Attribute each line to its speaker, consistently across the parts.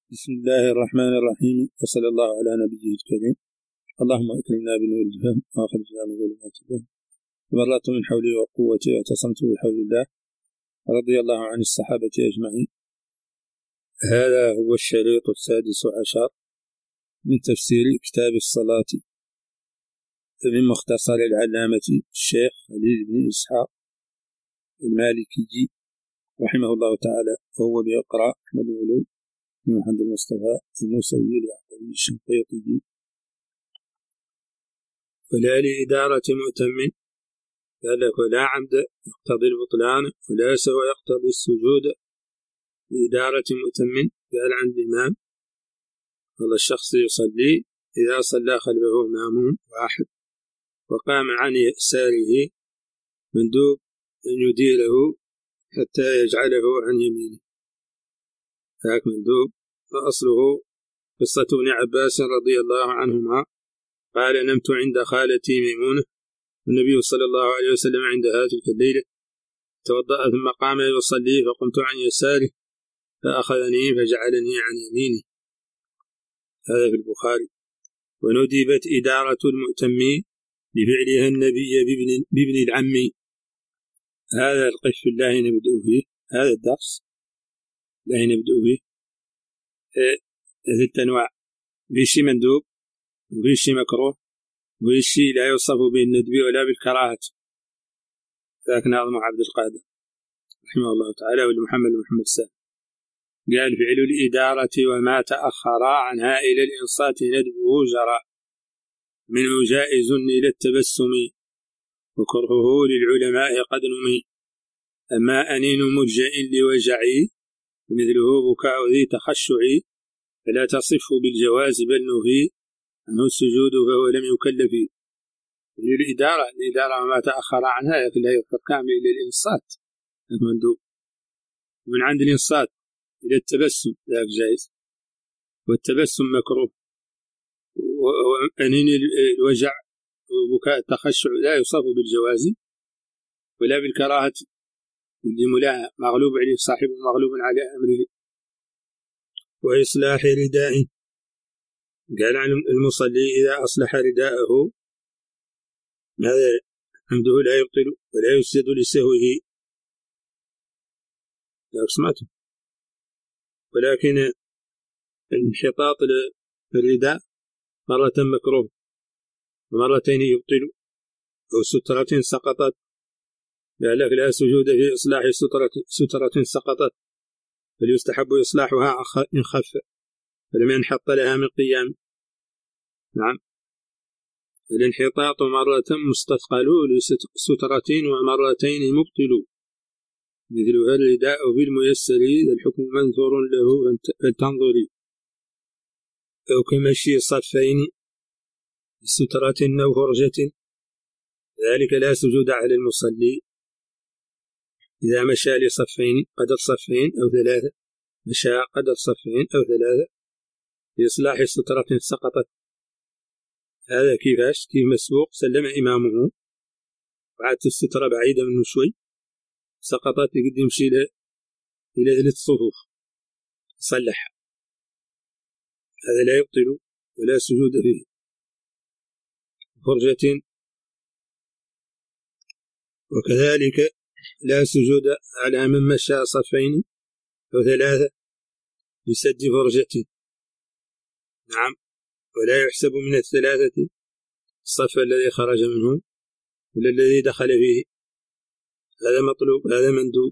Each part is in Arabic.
Speaker 1: بسم الله الرحمن الرحيم، وصلى الله على نبيه الكريم. اللهم اكرمنا بنور الفهم واخرجنا من ظلمات الوهم. تبرأت من حولي وقوتي واعتصمت بحول الله، رضي الله عن الصحابة أجمعين. هذا هو الشريط 16 من تفسير كتاب الصلاة من مختصر العلامة الشيخ خليل بن إسحاق المالكي رحمه الله تعالى، وهو بيقرأ أحمد الولود بن محمد المصطفى الموسوي اليعقوبي الشنقيطي. ولا لإدارة مؤتم، قال لك ولا عمد يقتضي البطلان، ولا سوى يقتضي السجود لإدارة مؤتم. قال عن الإمام هذا الشخص يصلي، إذا صلى خلفه مأموم واحد وقام عن يساره مندوب أن يديره حتى يجعله عن يمينه. ذاك مندوب. وأصله قصة ابن عباس رضي الله عنهما قال: نمت عند خالتي ميمونة، النبي صلى الله عليه وسلم عند هذه الليلة، توضأ ثم قام يصلي، فقمت عن يساره فأخذني فجعلني عن يمينه. هذا في البخاري. وندبت إدارة المؤتم لفعلها النبي بابن العم. هذا القش الله نبدأ فيه، هذا الدرس لا نبدأ فيه. هذه التنوع، بشي مندوب وبشي مكروه وبشي لا يوصف بالندب ولا بالكراهة. ذاك ناظم عبد القادر رحمه الله تعالى ولمحمد محمد سالم قال: فعل الإدارة وما تأخر عنها إلى الإنصات ندبه جرى، منه جائز إلى التبسم وكرهه للعلماء قد نمي. أما أنين مرجع لوجعي مثله بكاء ذي تخشعي، فلا تصف بالجواز بل نهي عنه السجود فهو لم يكلف. الإدارة وما تأخر عنها لا يذكر كامل إلى الإنصات المندوب، من عند الإنصات إلى التبسم ذاك جائز، والتبسم مكروه. وأنين الوجع وبكاء التخشع لا يصف بالجواز ولا بالكراهة، لملاها مغلوب عليه صاحبه مغلوب على أمره. وإصلاح رداء، قال عن المصلي إذا أصلح رداءه هذا عنده لا يبطل ولا يفسد لسهوه، لا سمعته. ولكن الانحطاط للرداء مرة مكروه ومرتين يبطل، أو سترة سقطت، لك لا سجود في إصلاح سترة سقطت، بل يستحب إصلاحها إن خف فلم ينحط لها من قيام. نعم. الانحطاط مرة مستثقل لسترة ومرتين مبطل، مثلها الرداء بالميسر ذا الحكم منثور له فلتنظري. أو كمشي صفين سترة أو فرجة، ذلك لا سجود على المصلي إذا مشى لصفين قدر صفين أو ثلاثة، مشى قدر صفين أو ثلاثة لإصلاح سترة سقطت. هذا كيف مسبوق سلم إمامه وعادت السترة بعيدة منه شوي سقطت، يقدر يمشي إلى 3 صفوف يصلحها، هذا لا يبطل ولا سجود فيه. فرجة وكذلك لا سجود على من مشى صفين أو 3 لسد فرجة. نعم. ولا يحسب من 3 الصف الذي خرج منه ولا الذي دخل فيه، هذا مطلوب، هذا مندوب،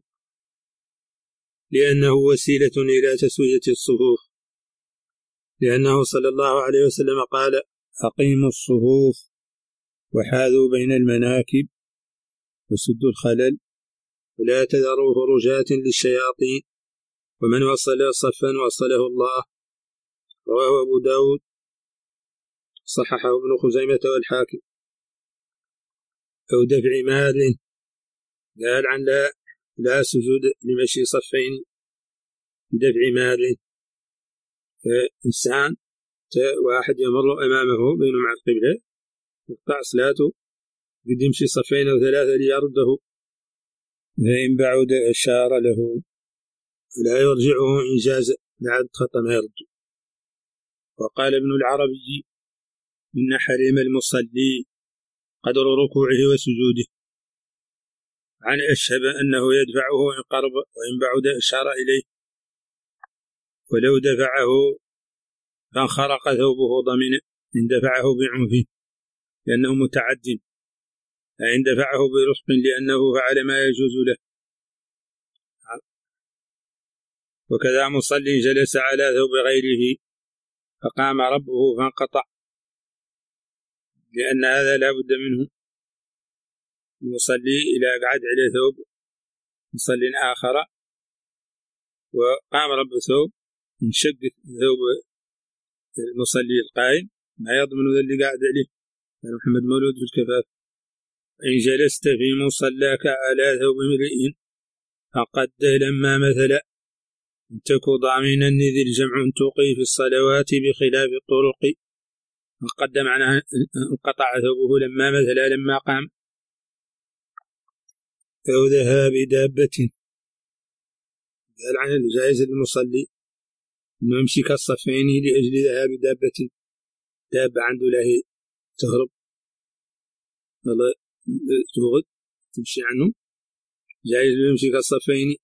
Speaker 1: لأنه وسيلة إلى تسوية الصفوف، لأنه صلى الله عليه وسلم قال: أقيموا الصفوف وحاذوا بين المناكب وسدوا الخلل ولا تذروا فرجات للشياطين، ومن وصل صفا وصله الله. رواه أبو داود، صححه ابن خزيمة والحاكم. أو دفع مال، قال عن لا سجود لمشي صفين بدفع مال. إنسان واحد يمر أمامه بينه مع القبلة يقطع صلاته، قد يمشي صفين أو 3 ليرده، فإن بعد أشار له لا يرجعه إن جاز لعد خطأ ما يرد. وقال ابن العربي إن حريم المصلي قدر ركوعه وسجوده، عن أشهب أنه يدفعه إن قرب وإن بعد أشار إليه، ولو دفعه فانخرق ثوبه ضمن إن دفعه بعنف لأنه متعد، فإن دفعه برفق لأنه فعل ما يجوز له. وكذا مصلي جلس على ثوب غيره فقام ربه فانقطع، لأن هذا لا بد منه. المصلي إذا قعد على ثوب مصلي آخر وقام رب ثوب انشق ثوب المصلي القائم ما يضمن ذا اللي قاعد عليه. قال محمد مولود في الكفاف: إن جلست في مصلاك على ثوب امرئ فقده لما مثل تك ضامنا إذ الجمع تقي في الصلوات بخلاف الطرق. فقد معناها انقطع ثوبه لما مثل لما قام. أو ذهاب دابة، قال عن الجائز للمصلي إنه يمشي كالصفين لأجل ذهاب دابة، دابة عنده لا هي تهرب والله تغد تمشي عنه، جائز له يمشي كالصفين.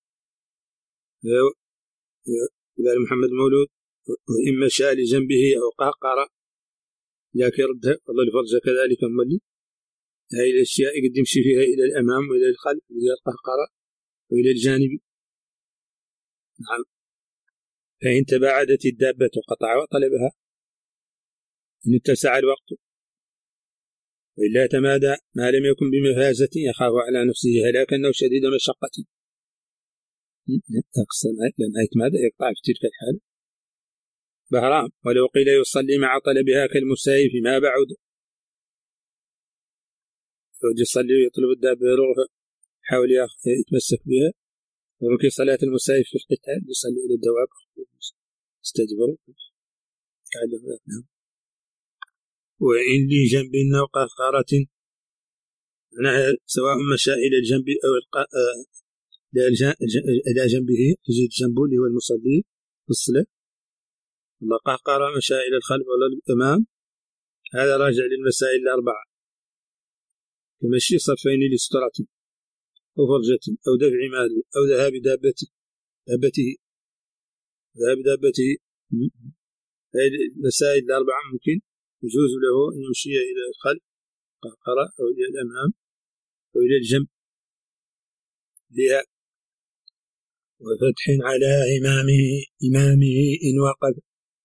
Speaker 1: قال محمد مولود: وإن مشى لجنبه أو قهقر ذاك يردها والله الفرجة كذلك مولي. هاي الأشياء قد يمشي فيها إلى الأمام وإلى الخلف وإلى القهقرة وإلى الجانب. نعم. فإن تباعدت الدابة قطع وطلبها إن اتسع الوقت، وإلا تمادى ما لم يكن بمفازة يخاف على نفسه هلاكا أو شديد مشقة. لأن يتمادى يقطع في تلك الحال بهرام. ولو قيل يصلي مع طلبها كالمساي فيما بعد، يصلي ويطلب الدابة يروح يحاول يتمسك بها، وممكن صلاة المساي في القتال يصلي إلى الدواب استجبروا. وإن لجنب أو قهقرة، سواء مشى إلى الجنب أو إلى جنبه يجد جنبه اللي هو المصلي في الصلاة، والله قهقرة مشى إلى الخلف ولا الأمام، هذا راجع للمسائل الأربعة: كمشي صفين لسترة أو فرجة أو دفع مال أو ذهاب دابته. هذه المسائل الأربعة ممكن يجوز له أن يمشي إلى الخلف قهقرة أو إلى الأمام أو إلى الجنب لها. وفتح على إمامه إن وقف،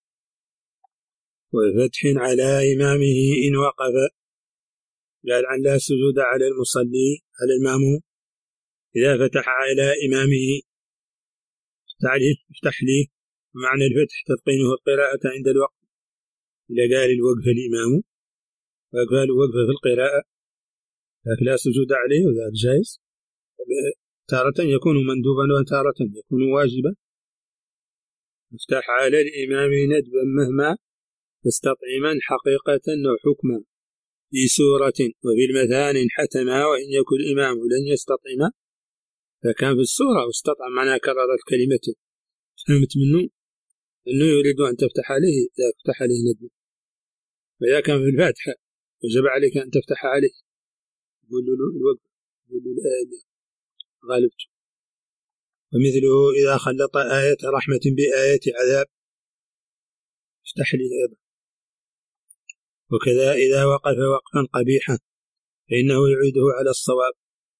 Speaker 1: وفتح على إمامه إن وقف، قال عن لا سجود على المصلي على الماموم إذا فتح على إمامه. افتح لي معنى الفتح تفقينه القراءة عند الوقف. إذا قال الوقف الإمام وقال وقف في القراءة لكن لا سجود عليه وذلك جائز، تارة يكون مندوبا وتارة يكون واجبا. افتح على الإمام ندبا مهما تستطعما حقيقة أو حكما في سورة وفي المثان حتما، وإن يكن الإمام لن يستطعما فكان في السورة واستطعم معنى كرر الكلمة. فهمت منه أنه يريد أن تفتح عليه إذا فتح عليه ندبا، وإذا كان في الفاتحة وجب عليك أن تفتح عليه يقول له الوقف، يقول له الآية غالبته. ومثله إذا خلط آية رحمة بآية عذاب افتح لي أيضا. وكذا إذا وقف وقفا قبيحا فإنه يعيده على الصواب.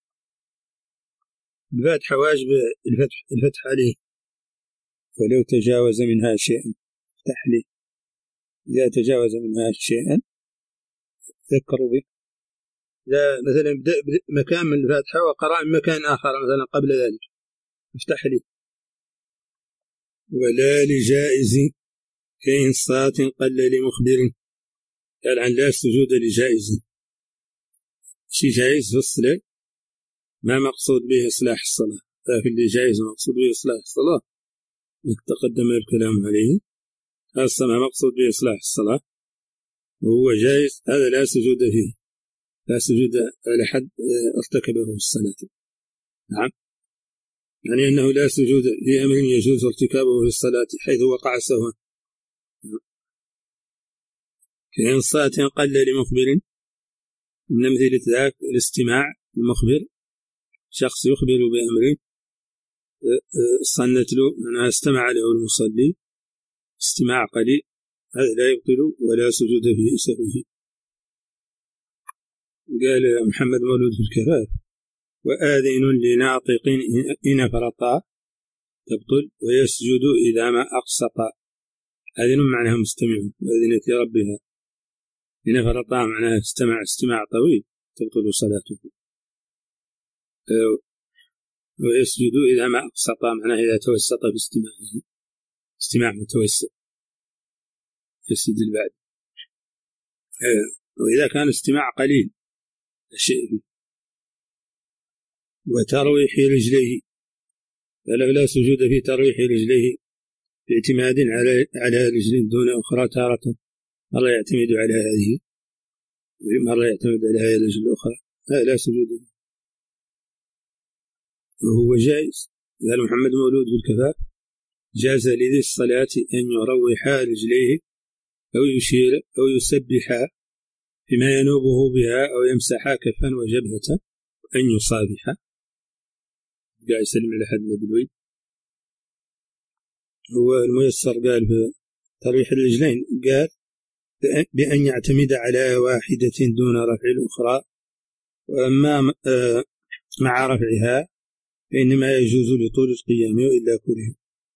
Speaker 1: الفاتحة واجب الفتح عليه ولو تجاوز منها شيئا افتح لي. إذا تجاوز منها شيئا ذكروا به، إذا مثلا بدأ مكان من الفاتحة وقرأ مكان آخر مثلا قبل ذلك افتح لي. ولا لجائز كإنصات قل لمخبر، قال عن لا سجود لجائز. شيء جائز في الصلاة ما مقصود به إصلاح الصلاة، لكن اللي جائز مقصود به إصلاح الصلاة تقدم الكلام عليه. هذا ما مقصود به إصلاح الصلاة وهو جائز، هذا لا سجود فيه، لا سجود على حد ارتكبه في الصلاة. نعم. يعني أنه لا سجود في أمر يجوز ارتكابه في الصلاة حيث وقع سهوا، كإنصات قل لمخبر. من أمثلة ذاك الاستماع المخبر، شخص يخبر بأمر صنت له أنها استمع له المصلي استماع قليل، هذا لا يبطل ولا سجود في سهوه. قال محمد مولود في الكفاف: وآذن لناطق إن فرطا تبطل ويسجد إذا ما أقسط. آذن معناها مستمع، وأذنت لربها. إن فرطا معناها استماع طويل تبطل صلاته. ويسجد إذا ما أقسط معناها إذا توسط في استماعه، استماع متوسط يسجد البعد. وإذا كان استماع قليل شيء فيه. وترويح رجليه، فلا سجود في ترويح رجليه باعتماد على رجل دون أخرى تارة، مرة يعتمد على هذه مرة يعتمد على هذه الرجل الأخرى، هذا لا سجود فيه وهو جائز. قال محمد مولود بالكفاف: جاز لذي الصلاة أن يروح رجليه أو يشير أو يسبح بما ينوبه بها أو يمسح كفا وجبهة أن يصافح، قاعد يسلم على حد مدلوي. هو الميسر قال في ترويح الرجلين قال بأن يعتمد على واحدة دون رفع الأخرى، وأما مع رفعها فإنما يجوز لطول القيام وإلا كره.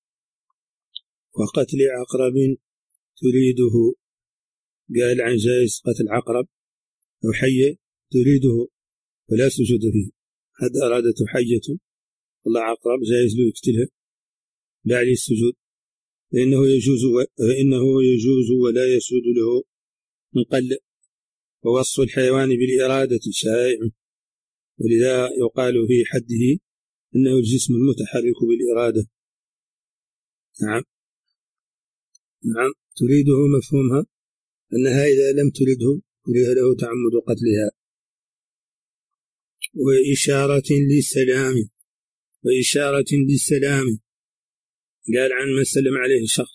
Speaker 1: وقتل عقرب تريده، قال عن جائز قتل عقرب أو حية تريده ولا سجود فيه. هذا أرادته حية والله عقرب جائز له يقتلها لا عليه السجود، فإنه يجوز ولا يسجد له مقلع. ووصف الحيوان بالإرادة شائع، ولذا يقال في حده إنه الجسم المتحرك بالإرادة. نعم تريده مفهومها أنها إذا لم ترده كره له تعمد قتلها. وإشارة للسلام قال عن من سلم عليه شخص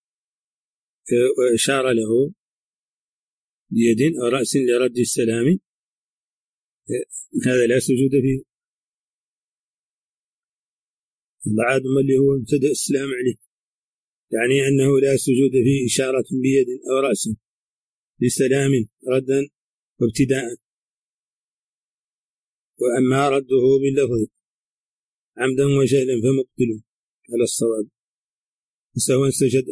Speaker 1: وإشار له بيد أو رأس لرد السلام، هذا لا سجود فيه. بعد ما اللي هو ابتدأ السلام عليه، يعني أنه لا سجود فيه إشارة بيد أو رأس لسلام ردا وابتداء. وأما رده باللفظ عمدا وجهلا فمبطل على الصواب سواء سجد.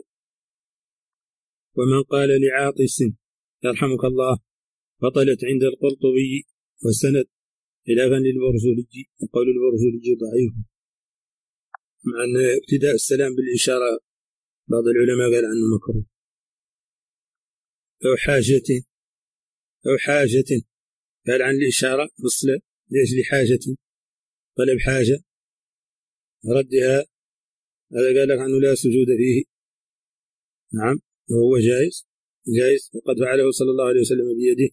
Speaker 1: ومن قال لعاطس يرحمك الله بطلت عند القرطبي والسند خلافا للبرزولي، وقول البرزولي ضعيف، مع أن ابتداء السلام بالإشارة بعض العلماء قال عنه مكروه. أو حاجة قال عن الإشارة وصلة لأجل حاجة طلب حاجة ردها، هذا قال لك عنه لا سجود فيه. نعم وهو جائز وقد فعله صلى الله عليه وسلم بيده.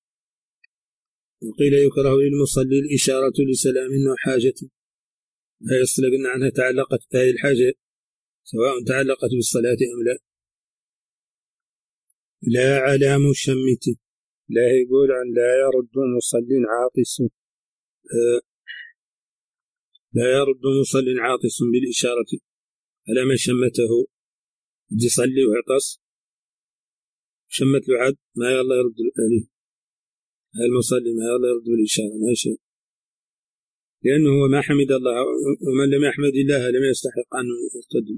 Speaker 1: وقيل يكره للمصلي الإشارة لسلام وحاجة، لا يصل قلنا عنها تعلقت هذه الحاجة سواء تعلقت بالصلاة أم لا. لا على مشمت، لا يقول عن لا يرد مصل عاطس، لا يرد مصل عاطس بالإشارة على من شمته يصلي ويعطس شمت له عد ما يلا يرد عليه المصلي، ما يلا يرد بالإشارة ما شيء، لأنه هو ما حمد الله، ومن لم يحمد الله لم يستحق أن يرتد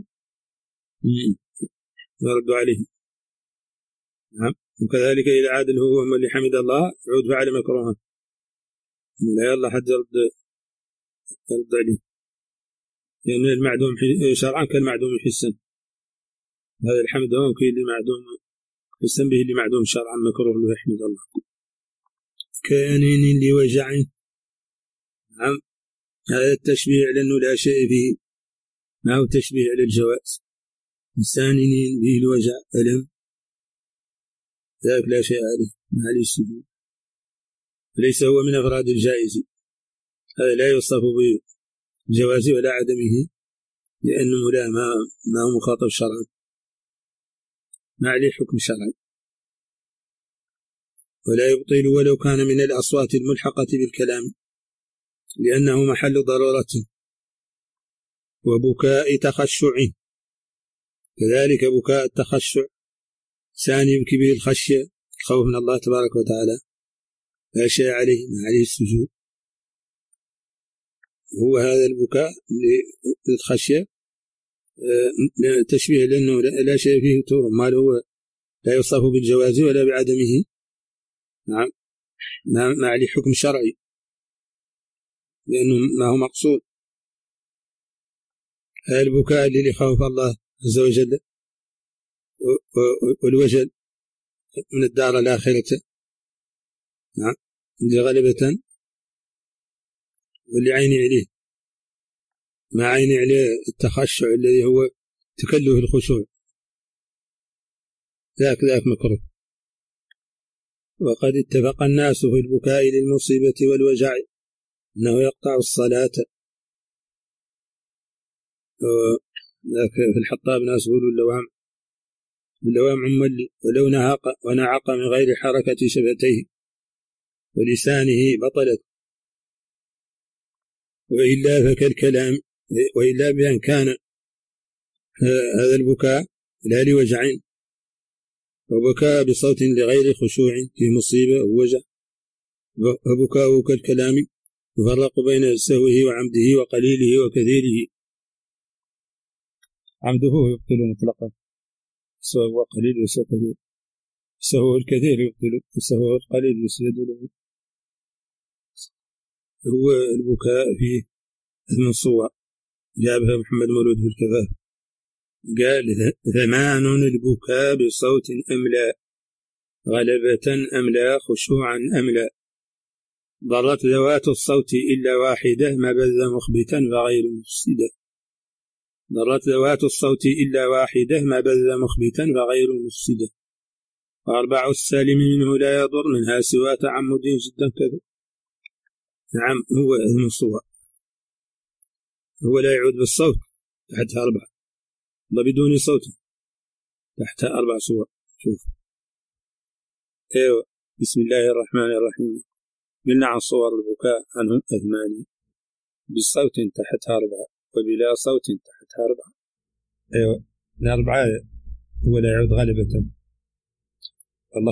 Speaker 1: يرد عليه. نعم وكذلك إذا عاد هو من اللي حمد الله يعود فعل مكروها لا يلا حد يرد عليه، لأن المعدوم شرعا كالمعدوم حسا، هذا الحمد هو اللي معدوم حسا به اللي معدوم شرعا مكروه له يحمد الله. كانين لوجع، نعم هذا التشبيه لأنه لا شيء فيه، ما هو تشبيه على الجواز. سانين به الوجع ألم ذاك لا شيء عليه السجود، ليس هو من أفراد الجائز، هذا لا يوصف به جوازه ولا عدمه، لأنه لا ما هو مخاطب شرعا، ما عليه حكم شرعي. ولا يبطل ولو كان من الأصوات الملحقة بالكلام، لأنه محل ضرورة وبكاء تخشع. كذلك بكاء التخشع ثاني يبكي به الخشية، الخوف من الله تبارك وتعالى، لا شيء عليه، ما عليه السجود. هو هذا البكاء للخشية تشبيه، لأنه لا شيء فيه ما هو لا يوصف بالجواز ولا بعدمه. نعم، ما عليه حكم شرعي، لأنه ما هو مقصود. البكاء اللي خوف الله عز وجل والوجل من الدار الآخرة، نعم، اللي غلبة واللي عيني عليه، ما عيني عليه التخشع الذي هو تكلف الخشوع، ذاك مكروه. وقد اتفق الناس في البكاء للمصيبة والوجع أنه يقطع الصلاة. ذاك في الحطاب ناس يقولوا اللوام عملي ولو ونعق من غير حركة شفتيه ولسانه بطلت، وإلا فكالكلام، وإلا بأن كان هذا البكاء لا لوجع، وبكاء بصوت لغير خشوع في مصيبة أو وجع، وبكاءه كالكلام يفرق بين سهوه وعمده وقليله وكثيره. عمده يبطل مطلقا، سهو قليل وسهو كثير، سهو الكثير يبطل، وسهو القليل يسجد له. هو البكاء فيه من صور جابها محمد مولود في الكفاف، قال: ثمان البكاء بصوت أملا، غلبة أملا، خشوعا أملا، ضرت ذوات الصوت إلا واحدة، ما بذ مخبتا فغير مفسدة. ضرت ذوات الصوت إلا واحدة، ما بذ مخبتا فغير مفسدة. وأربع السالم منه لا يضر، منها سوى تعمد جدا كذا. نعم، هو من الصور، هو لا يعود بالصوت تحتها 4، بدون صوت تحتها 4 صور. شوف، ايوه، بسم الله الرحمن الرحيم. قلنا عن صور البكاء عنهم 8، بصوت تحتها 4 وبلا صوت تحتها 4. ايوه، ال4 هو لا يعود غالبة، والله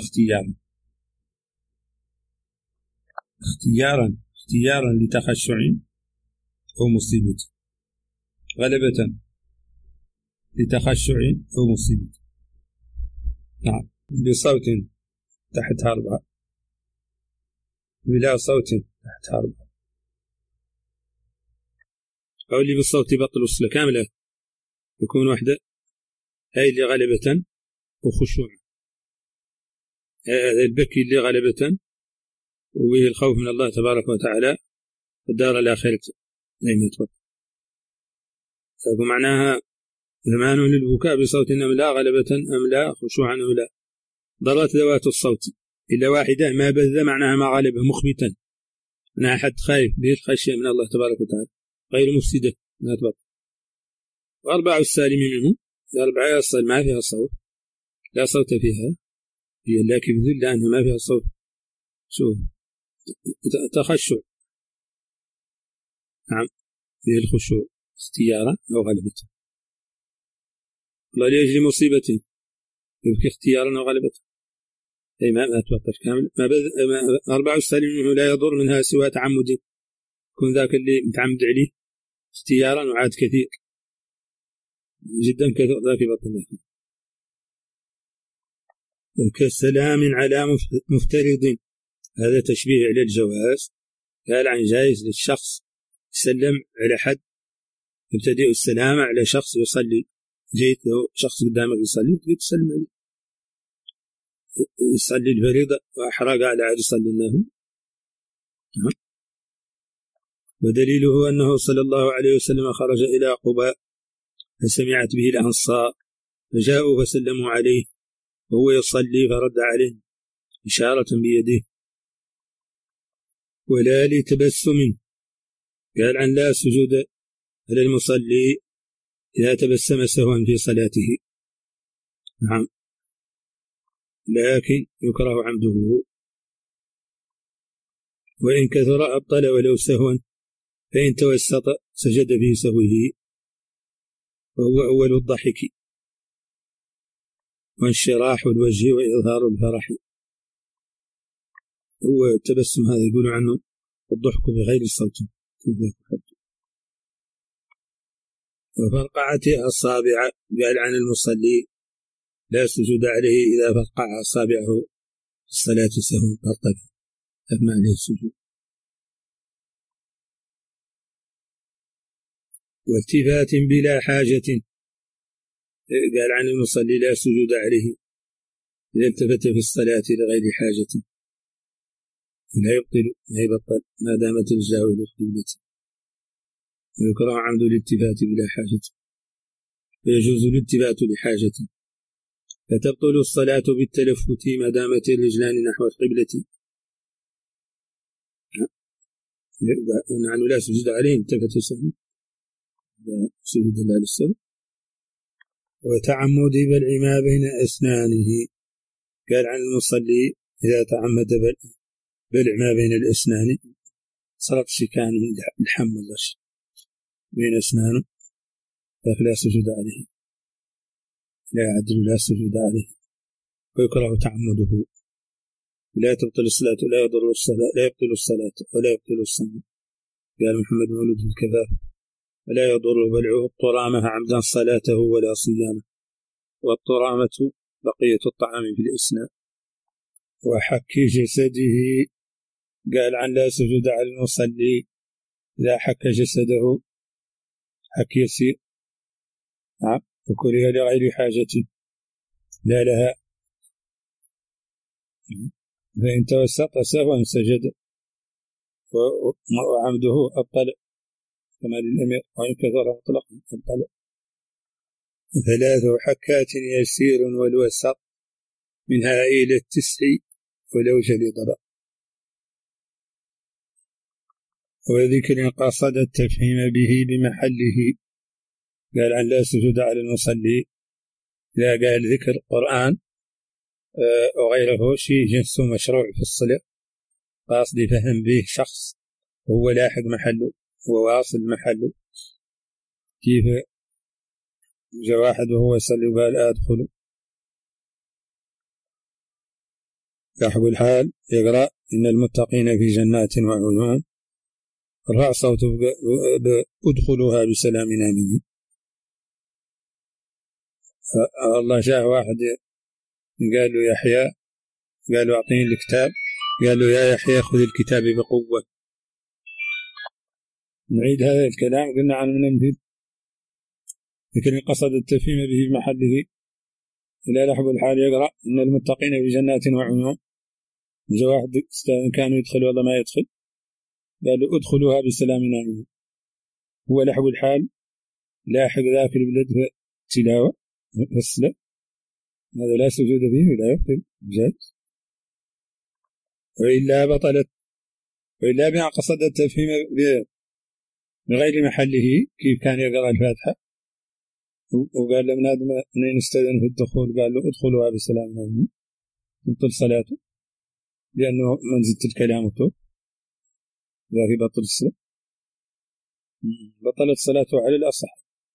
Speaker 1: اختيارا لتخشع أو مصيبة، غلبة لتخشع أو مصيبة. نعم، بصوت تحتها 4 بلا صوت تحتها 4. أو اللي بالصوت بطل الصلاة كاملة، يكون وحده، هاي اللي غلبة وخشوع، البكي اللي غلبة وبه الخوف من الله تبارك وتعالى الدار الآخرة دائما تبطل. ومعناها زمان للبكاء بصوت أملا، غلبة أملا، خشوعا أملا، ضرت ذوات الصوت إلا واحدة، ما بذ معناها ما غلبه، مخبتا، أنا أحد خايف به الخشية من الله تبارك وتعالى، غير مفسدة، لا تبطل. وأربع السالم منه، ال4 يصل ما فيها صوت، لا صوت فيها، هي لكن بذل لأنها ما فيها صوت. شوف، تخشع، نعم، فيه الخشوع اختيارا أو غلبة. الله لأجل مصيبة يبكي اختيارا أو غلبة، أي ما تبطل كامل. 4 السالم منه لا يضر، منها سوى تعمد، يكون ذاك اللي متعمد عليه اختيارا وعاد كثير جدا كثير، ذاك يبطل. كالسلام على مفترض، هذا تشبيه على الجواز، قال عن جائز للشخص يسلم على حد، يبتدئ السلام على شخص يصلي، جيت له شخص قدامك يصلي تسلم عليه، يصلي الفريضة وأحرق على عاد يصلي النافلة. ودليله أنه صلى الله عليه وسلم خرج إلى قباء فسمعت به الأنصار فجاءوا فسلموا عليه وهو يصلي، فرد عليه إشارة بيده. ولا لتبسم، قال عن لا سجود على المصلي إذا تبسم سهوا في صلاته. نعم، لكن يكره عمده، وإن كثر أبطل ولو سهوا، فإن توسط سجد في سهوه، وهو أول الضحك وانشراح الوجه وإظهار الفرح. هو التبسم هذا يقول عنه الضحك بغير الصوت. وفرقعة الصابع قال عن المصلي لا سجود عليه إذا فرقع أصابعه في الصلاة سهوا فرقب أما عليه السجود. والتفات بلا حاجة قال عن المصلي لا سجود عليه إذا التفت في الصلاة لغير حاجة، ولا يبطل ما يبطل ما دامت رجله إلى القبلة. ويكره عمد الالتفات بلا حاجة، ويجوز الالتفات لحاجة، فتبطل الصلاة بالتلفت ما دامت الرجلان نحو القبلة. ونحن لا سجود عليه التفت سهوا، لا سجود الله للسهو. وتعمد بلع ما بين أسنانه قال عن المصلي إذا تعمد بلع ما بين الأسنان صرف شكان الحم الغش بين أسنانه فلا سجود عليه، لا يعدل لا سجود عليه. ويكره تعمده، لا تبطل الصلاة ولا يضر الصلاة، لا يبطل الصلاة ولا يبطل الصلاة. قال محمد مولود الكفاف ولا يضر بلعه الطرامة عمدا صلاته ولا صيامه. والطرامة بقية الطعام في الأسنان. وحك جسده قال عن لا سجود على المصلي إذا حك جسده حك يسير، وكره لغير حاجة لا لها، فإن توسط سهوا سجد وعمده أبطل كما للأمير، وإن كثر مطلقا أبطل. 3 حكات يسير والوسط منها إلى 9 ولو جلد. وذكر قصد التفهيم به بمحله قال عن لا سجود على المصلي إذا قال ذكر قرآن وغيره شيء جنس مشروع في الصلاة، قاصد فهم به شخص وهو لاحق محله وواصل محله، كيف جاء واحد وهو يصلي وقال أدخل لاحق الحال يقرأ إن المتقين في جنات وعيون، رفع صوته بأدخلها بسلام آمنين. الله جاء واحد قال له يحيى، قال له أعطيني الكتاب، قال له يا يحيى خذ الكتاب بقوة. نعيد هذا الكلام قلنا عن منفذ، لكن قصد التفهيم به بمحله إلى لحظ الحال يقرأ إن المتقين في جنات وعيون. جاء واحد كانوا يدخل ولا ما يدخل، قال له ادخلوها بسلام آمنين. هو لحظ الحال لاحق ذاك البلد في التلاوة في الصلاة، هذا لا سجود فيه ولا يبطل جائز. وإلا بطلت، وإلا بما قصد التفهيم بغير محله كيف كان يقرأ الفاتحة وقال لمن آدم منين استأذن في الدخول قال له ادخلوها بسلام آمنين، تبطل صلاته لأنه منزلة الكلام وتوب ذاك بطل الصلاة، بطلت صلاته على الأصح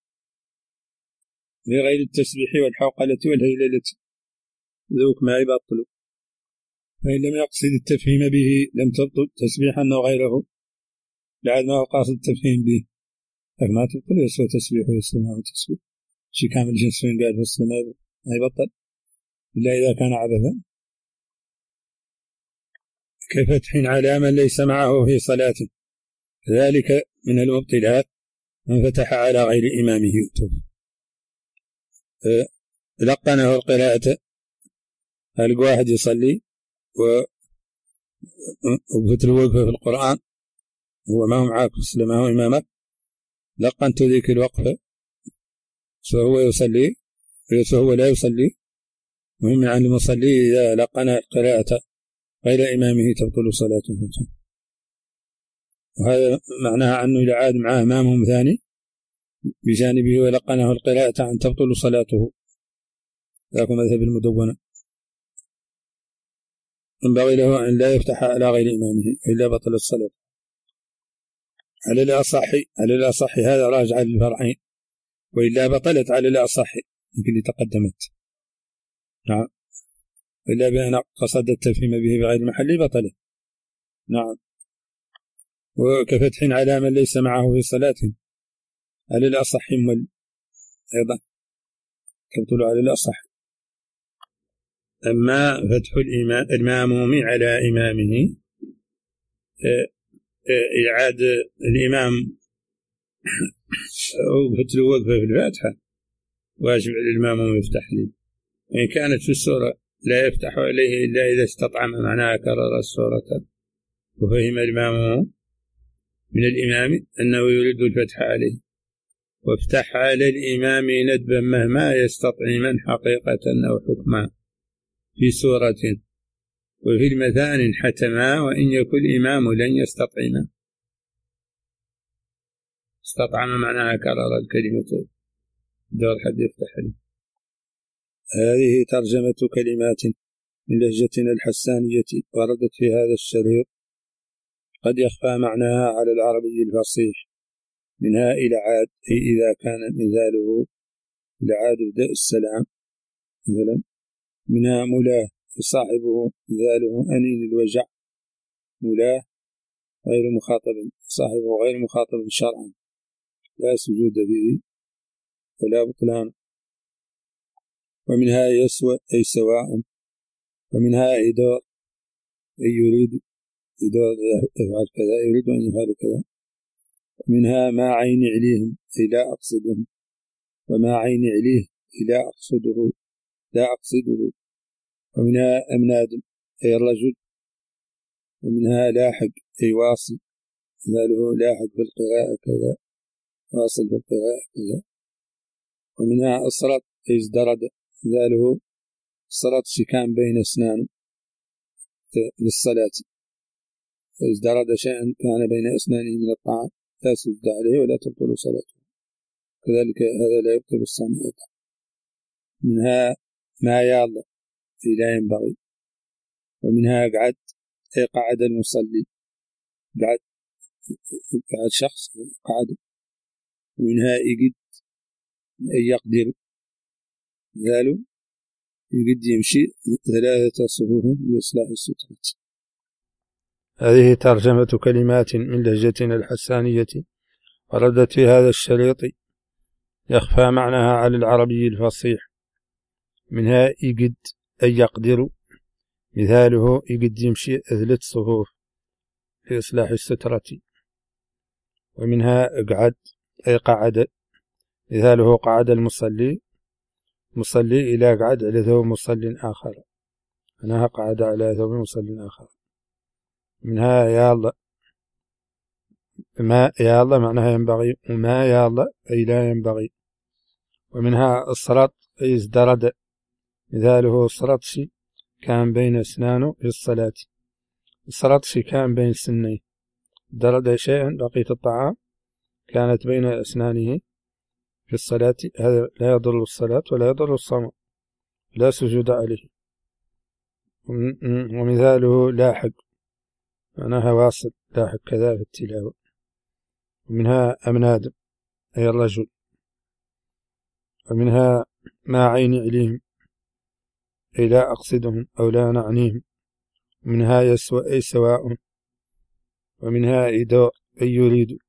Speaker 1: لغير التسبيح والحوقلة والهيللة ذوك ما يبطل. فإن لم يقصد التفهيم به لم تبطل تسبيحا أو غيره، لعد ما هو قاصد التفهيم به فما تبطل يسوى تسبيح ويسوى ما هو تسبيح شي كامل جنسين قال في الصلاة ما يبطل إلا إذا كان عبثا كفتح على من ليس معه في صلاته. ذلك من المبطلات من فتح على غير إمامه يؤتوه. لقنه القراءة، هل واحد يصلي وفتر وقفه في القرآن هو ما هو معك ما هو إمامك، لقنت ذيك الوقفة فهو يصلي فهو لا يصلي. مهم عن المصلي إذا لقن القراءة غير إمامه تبطل صلاته، وهذا معناها أنه إذا عاد معه إمامهم ثاني بجانبه ولقنه القراءة أن تبطل صلاته. ذاك مذهب المدونة. ينبغي له أن لا يفتح على غير إمامه إلا بطل الصلاة. على الأصح هذا راجع للفرعين، وإلا بطلت على الأصح اللي تقدمت. نعم. إلا بأن قصد التفهيم به بغير محل بطله. نعم. وكفتح على من ليس معه في صلاة على الأصح أيضا تبطل على الأصح. أما فتح المأموم على إمامه إعادة الإمام أو فتح وقفة في الفاتحة واجب على المأموم يفتح لي، وإن كانت في السورة لا يفتح عليه إلا إذا استطعم معناها كرر السورة، وفهم المأموم من الإمام أنه يريد الفتح عليه، وافتح على الإمام ندبا مهما يستطعما حقيقة أو حكما في سورة وفي المثان حتما، وإن يكن الإمام لن يستطعما. استطعم معناها كرر الكلمة دور حد يفتح لي. هذه ترجمة كلمات من لهجتنا الحسانية وردت في هذا الشريط، قد يخفى معناها على العربي الفصيح، منها إلى عاد أي إذا كان مثاله إلى عاد بدء السلام مثلا، منها ملاه صاحبه مثاله أنين الوجع، ملاه غير مخاطب صاحبه غير مخاطب شرعا لا سجود به ولا بطلان. ومنها يسوى أي سواء، ومنها إدار أي يريد إدار يفعل كذا يريد أن يفعل كذا. ومنها ما عين عليهم أي لا أقصدهم، وما عين عليه لا أقصده لا أقصده. ومنها أمناد أي الرجل. ومنها لاحق أي واصل مثاله لاحق في القراءة كذا واصل في القراءة كذا. ومنها أسرط أي ازدرد مثاله أسرط شكام بين أسنانه للصلاة، ازدرد شيئا كان بين أسنانه من الطعام لا سجد عليه ولا تبطل صلاته، كذلك هذا لا يبطل الصلاة. منها ما يالله أي لا ينبغي. ومنها قعد أي قعد المصلي، قعد شخص قعد. ومنها يقد أي يقدر مثاله يقد يمشي 3 صفوف لإصلاح السترة. هذه ترجمة كلمات من لهجتنا الحسانية وردت في هذا الشريط، يخفى معناها على العربي الفصيح، منها يقد أي يقدر مثاله يقد يمشي 3 صفوف لإصلاح السترة. ومنها اقعد أي قعد مثاله قعد المصلي إلى قعد على ثوب مصل آخر، أنها قعد على ثوب مصل آخر. منها يا الله ما يا الله معناها ينبغي، وما يا الله أي لا ينبغي. ومنها الصراط أي ازدرد مثاله الصراطشي كان بين أسنانه في الصلاة، الصراطشي كان بين سنيه، درد شيئا بقية الطعام كانت بين أسنانه في الصلاة، هذا لا يضر الصلاة ولا يضر الصوم لا سجود عليه. ومثاله لاحق معناها واصل لاحق كذا في التلاوة. ومنها أمناد أي الرجل. ومنها ما عين عليهم أي لا أقصدهم أو لا نعنيهم. ومنها يسوى أي سواء. ومنها إداء أي يريد